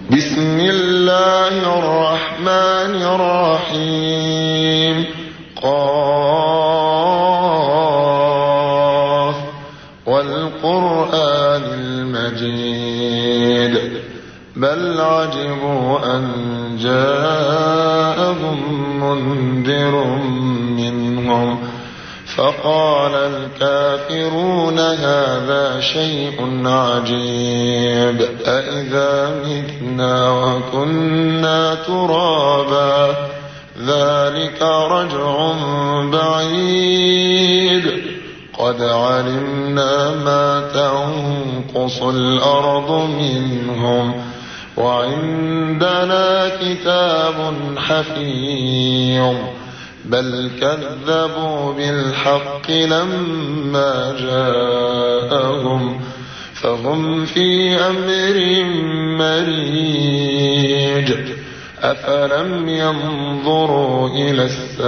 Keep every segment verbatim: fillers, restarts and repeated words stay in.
بسم الله الرحمن الرحيم. قاف والقرآن المجيد بل عجبوا أن جاءهم منذر منهم فقال الكافرون هذا شيء عجيب أإذا متنا وكنا ترابا ذلك رجع بعيد قد علمنا ما تنقص الأرض منهم وعندنا كتاب حفيظ بل كذبوا بالحق لما جاءهم فهم في أمر مريج أفلم ينظروا إلى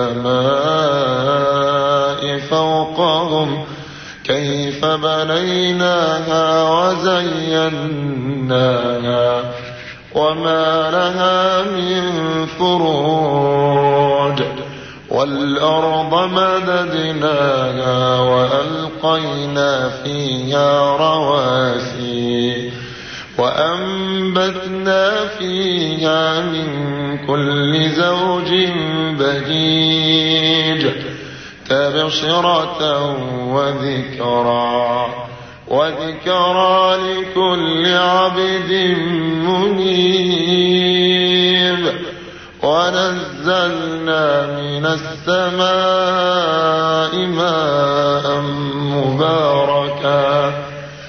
السماء فوقهم كيف بنيناها وزيناها وما لها من فروج والأرض مددناها وألقينا فيها رواسي وأنبتنا فيها من كل زوج بهيج تبصرة وذكرى وذكرى لكل عبد منيب ونزلنا من السماء ماء مباركا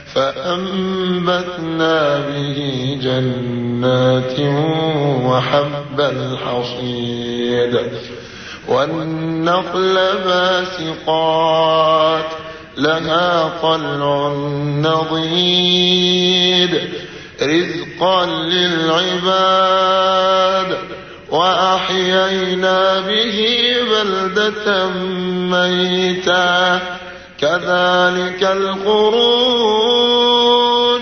فأنبتنا به جنات وحب الحصيد والنخل باسقات لها طلع نضيد رزقا للعباد وأحيينا به بلدة ميتا كذلك الخروج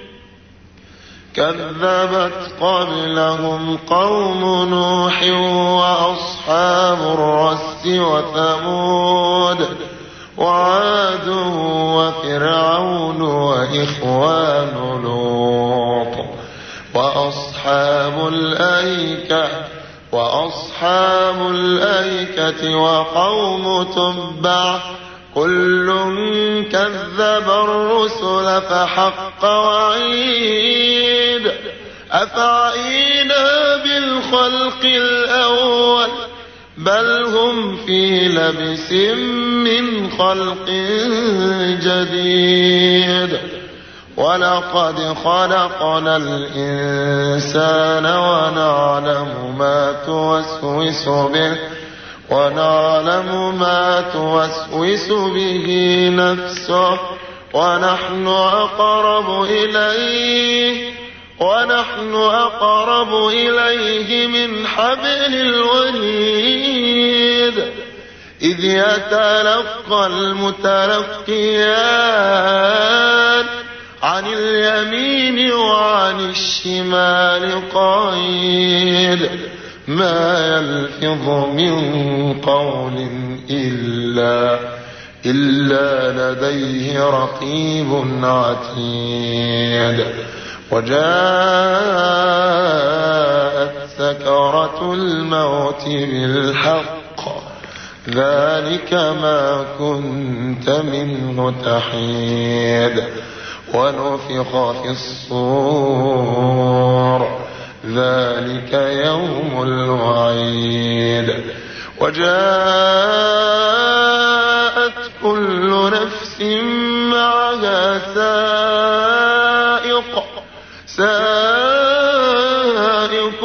كذبت قبلهم قوم نوح وأصحاب الرس وثمود وعاد وفرعون وإخوان لوط وأصحاب الأيكة وأصحاب الأيكة وقوم تبع كل كذب الرسل فحق وعيد أفعينا بالخلق الأول بل هم في لبس من خلق جديد ولقد خلقنا الإنسان ونعلم ما توسوس به ونعلم ما توسوس به نفسه ونحن أقرب إليه ونحن أقرب إليه من حبل الوريد إذ يتلقى المتلقيان عن اليمين وعن الشمال قعيد ما يلفظ من قول إلا إلا لديه رقيب عتيد وجاءت سكرة الموت بالحق ذلك ما كنت منه تحيد ونفخ في الصور ذلك يوم الوعيد وجاءت كل نفس معها سائق سائق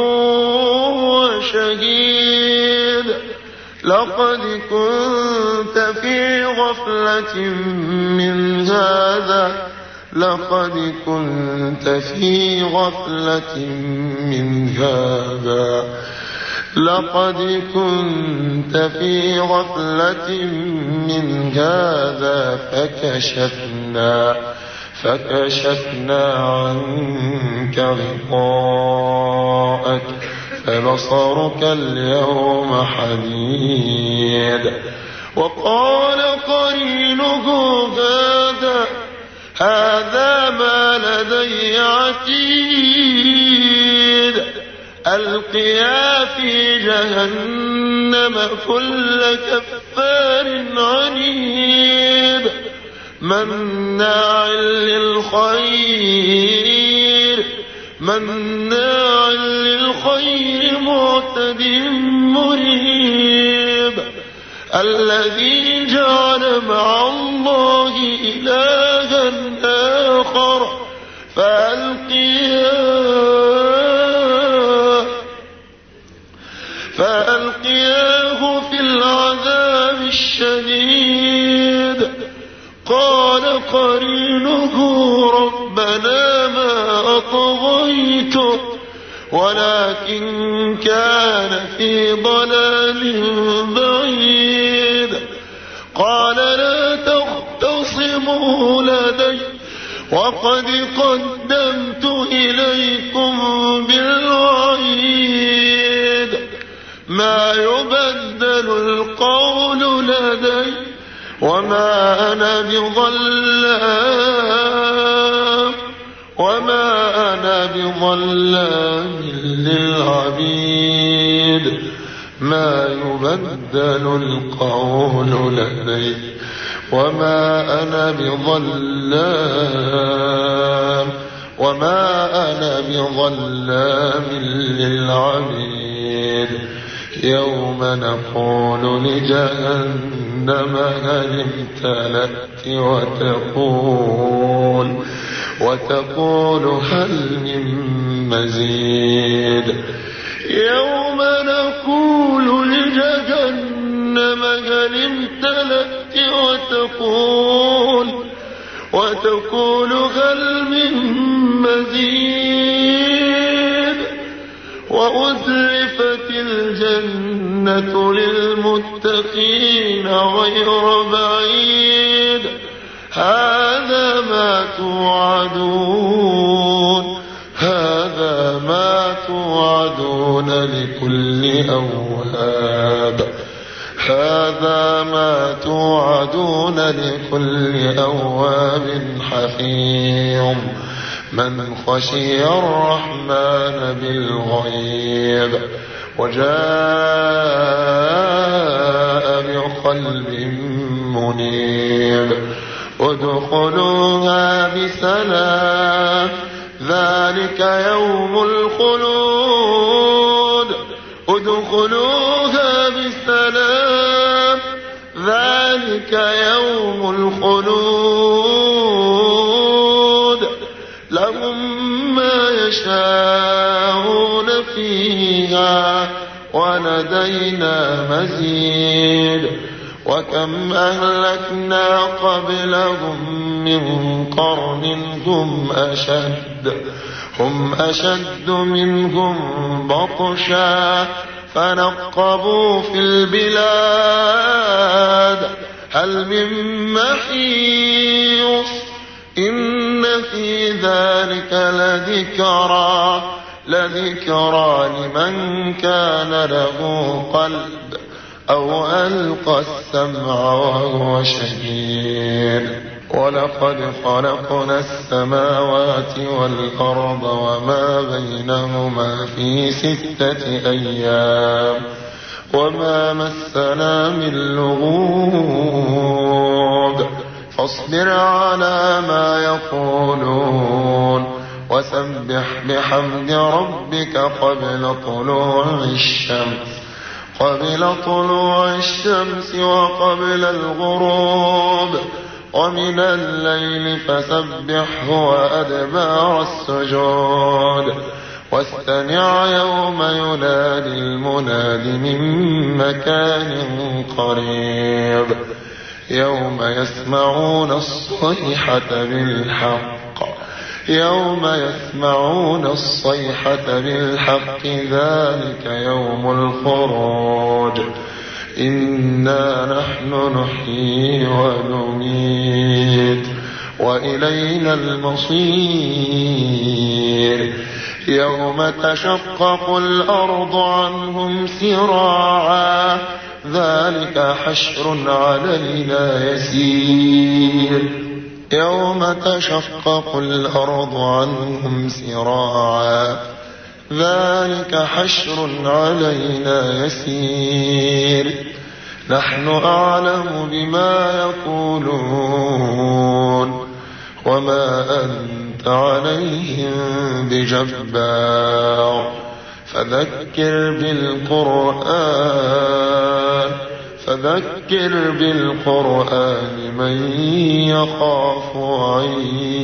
وشهيد لقد كنت في غفلة من هذا لقد كنت في غفلة من هذا لقد كنت في غفلة من هذا فكشفنا فكشفنا عنك غطاءك بصرك اليوم حديد. وقال قرينه هذا هذا ما لدي عتيد. ألقيا في جهنم كل كفار عنيد مناع للخير مناع للخير معتد مريب. الذي جعل مع الله إلها آخر فألقياه فألقياه في العذاب الشديد. قال قرينه ربنا ما أطغيته ولكن كان في ضلال بعيد. قال لا تختصموا لدي وقد قدمت إليكم بالوعيد. ما يبدل القول لدي وما أنا بظلام وما أنا بظلام للعبيد. ما يبدل القول لدي وما أنا بظلام وما أنا بظلام للعبيد. يوم نقول لجهنم هل امتلأت وتقول وتقول هل من مزيد. يوم نقول لجهنم هل امتلأت وتقول وتقول هل من مزيد. وأزلفت الجنة للمتقين غير بعيد. هذا ما توعدون هذا ما توعدون لكل أواب هذا ما توعدون لكل أواب حفيظ من خشي الرحمن بالغيب وجاء بقلب منيب. ادخلوها بسلام ذلك يوم الخلود ادخلوها بسلام ذلك يوم الخلود. لهم ما يشاءون فيها ولدينا مزيد. وكم أهلكنا قبلهم من قرن هم أشد هم أشد منهم بطشا فنقبوا في البلاد هل من محيص. إن في ذلك لذكرى لذكرى لمن كان له قلب أو ألقى السمع وهو شهيد. ولقد خلقنا السماوات والأرض وما بينهما في ستة أيام وما مسنا من لغوب. فاصبر على ما يقولون وسبح بحمد ربك قبل طلوع الشمس قبل طلوع الشمس وقبل الغروب ومن الليل فسبحه وأدبار السجود. واستمع يوم ينادي المناد من مكان قريب يوم يسمعون الصيحة بالحق يوم يسمعون الصيحة بالحق ذلك يوم الخروج. إنا نحن نحيي ونميت وإلينا المصير. يوم تشقق الأرض عنهم سراعا ذلك حشر علينا يسير يوم تشقق الأرض عنهم سراعا ذلك حشر علينا يسير نحن أعلم بما يقولون وما أنت عليهم بجبار فذكر بالقرآن فذكر بالقرآن من يخاف وعيد